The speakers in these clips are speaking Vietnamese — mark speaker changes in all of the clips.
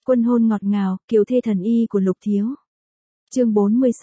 Speaker 1: Quân hôn ngọt ngào, kiều thê thần y của Lục Thiếu. Chương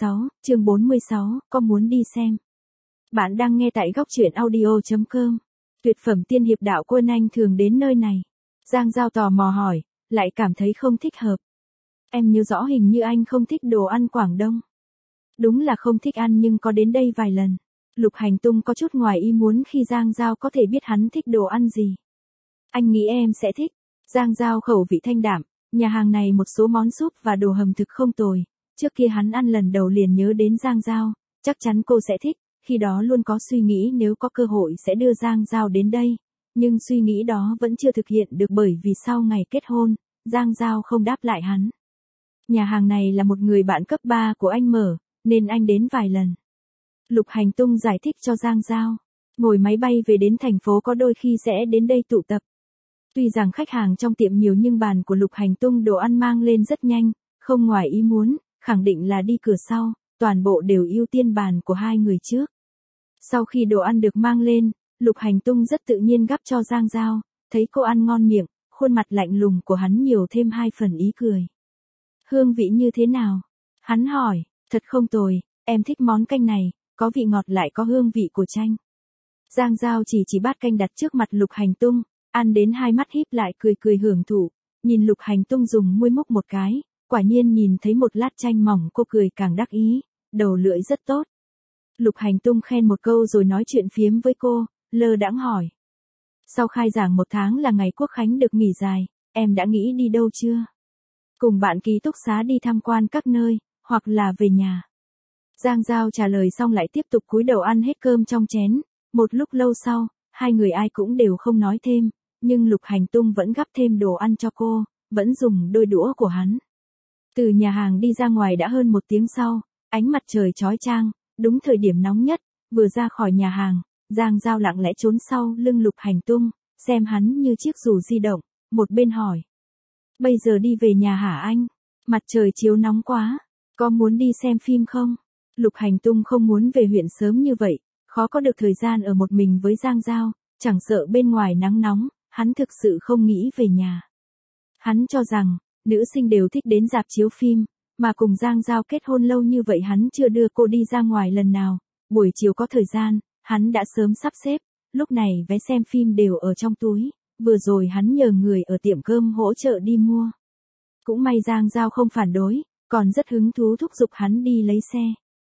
Speaker 1: 46, có muốn đi xem? Bạn đang nghe tại góc truyện audio.com. Tuyệt phẩm tiên hiệp đạo Quân Anh thường đến nơi này. Giang Giao tò mò hỏi, lại cảm thấy không thích hợp. Em nhớ rõ hình như anh không thích đồ ăn Quảng Đông. Đúng là không thích ăn nhưng có đến đây vài lần. Lục Hành Tung có chút ngoài ý muốn khi Giang Giao có thể biết hắn thích đồ ăn gì. Anh nghĩ em sẽ thích. Giang Giao khẩu vị thanh đạm, nhà hàng này một số món súp và đồ hầm thực không tồi. Trước kia hắn ăn lần đầu liền nhớ đến Giang Giao, chắc chắn cô sẽ thích, khi đó luôn có suy nghĩ nếu có cơ hội sẽ đưa Giang Giao đến đây. Nhưng suy nghĩ đó vẫn chưa thực hiện được bởi vì sau ngày kết hôn, Giang Giao không đáp lại hắn. Nhà hàng này là một người bạn cấp 3 của anh mở, nên anh đến vài lần. Lục Hành Tung giải thích cho Giang Giao. Ngồi máy bay về đến thành phố có đôi khi sẽ đến đây tụ tập. Tuy rằng khách hàng trong tiệm nhiều nhưng bàn của Lục Hành Tung đồ ăn mang lên rất nhanh, không ngoài ý muốn, khẳng định là đi cửa sau, toàn bộ đều ưu tiên bàn của hai người trước. Sau khi đồ ăn được mang lên, Lục Hành Tung rất tự nhiên gắp cho Giang Giao, thấy cô ăn ngon miệng, khuôn mặt lạnh lùng của hắn nhiều thêm 2 phần ý cười. Hương vị như thế nào? Hắn hỏi, thật không tồi, em thích món canh này, có vị ngọt lại có hương vị của chanh. Giang Giao chỉ bát canh đặt trước mặt Lục Hành Tung, ăn đến hai mắt híp lại cười hưởng thụ, nhìn Lục Hành Tung dùng môi múc một cái, quả nhiên nhìn thấy một lát chanh mỏng cô cười càng đắc ý, đầu lưỡi rất tốt. Lục Hành Tung khen một câu rồi nói chuyện phiếm với cô, lơ đãng hỏi. Sau khai giảng 1 tháng là ngày Quốc Khánh được nghỉ dài, em đã nghĩ đi đâu chưa? Cùng bạn ký túc xá đi tham quan các nơi, hoặc là về nhà. Giang Giao trả lời xong lại tiếp tục cúi đầu ăn hết cơm trong chén, một lúc lâu sau, hai người ai cũng đều không nói thêm, nhưng Lục Hành Tung vẫn gắp thêm đồ ăn cho cô, vẫn dùng đôi đũa của hắn. Từ nhà hàng đi ra ngoài đã hơn 1 tiếng sau, ánh mặt trời chói chang, đúng thời điểm nóng nhất, vừa ra khỏi nhà hàng, Giang Giao lặng lẽ trốn sau lưng Lục Hành Tung, xem hắn như chiếc dù di động, một bên hỏi. Bây giờ đi về nhà hả anh? Mặt trời chiếu nóng quá, có muốn đi xem phim không? Lục Hành Tung không muốn về huyện sớm như vậy, khó có được thời gian ở một mình với Giang Giao, chẳng sợ bên ngoài nắng nóng, hắn thực sự không nghĩ về nhà. Hắn cho rằng, nữ sinh đều thích đến rạp chiếu phim, mà cùng Giang Giao kết hôn lâu như vậy hắn chưa đưa cô đi ra ngoài lần nào, buổi chiều có thời gian, hắn đã sớm sắp xếp, lúc này vé xem phim đều ở trong túi, vừa rồi hắn nhờ người ở tiệm cơm hỗ trợ đi mua. Cũng may Giang Giao không phản đối, còn rất hứng thú thúc giục hắn đi lấy xe.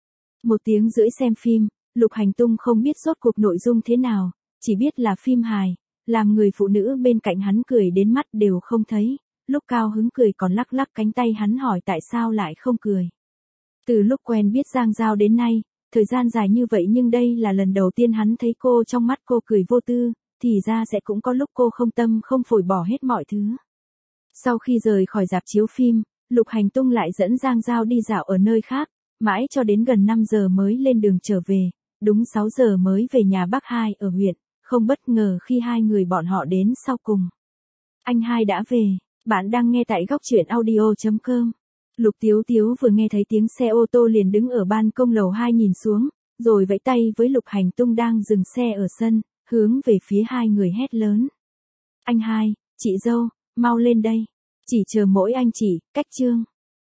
Speaker 1: 1 tiếng rưỡi xem phim, Lục Hành Tung không biết rốt cuộc nội dung thế nào, chỉ biết là phim hài, làm người phụ nữ bên cạnh hắn cười đến mắt đều không thấy, lúc cao hứng cười còn lắc lắc cánh tay hắn hỏi tại sao lại không cười. Từ lúc quen biết Giang Giao đến nay, thời gian dài như vậy nhưng đây là lần đầu tiên hắn thấy cô trong mắt cô cười vô tư, thì ra sẽ cũng có lúc cô không tâm không phổi bỏ hết mọi thứ. Sau khi rời khỏi rạp chiếu phim, Lục Hành Tung lại dẫn Giang Giao đi dạo ở nơi khác, mãi cho đến gần 5 giờ mới lên đường trở về, đúng 6 giờ mới về nhà bác Hai ở huyện, không bất ngờ khi hai người bọn họ đến sau cùng. Anh Hai đã về, bạn đang nghe tại góc truyện audio.com. Lục Tiếu Tiếu vừa nghe thấy tiếng xe ô tô liền đứng ở ban công lầu 2 nhìn xuống, rồi vẫy tay với Lục Hành Tung đang dừng xe ở sân, hướng về phía hai người hét lớn. Anh Hai, chị dâu, mau lên đây, chỉ chờ mỗi anh chị, cách Trương.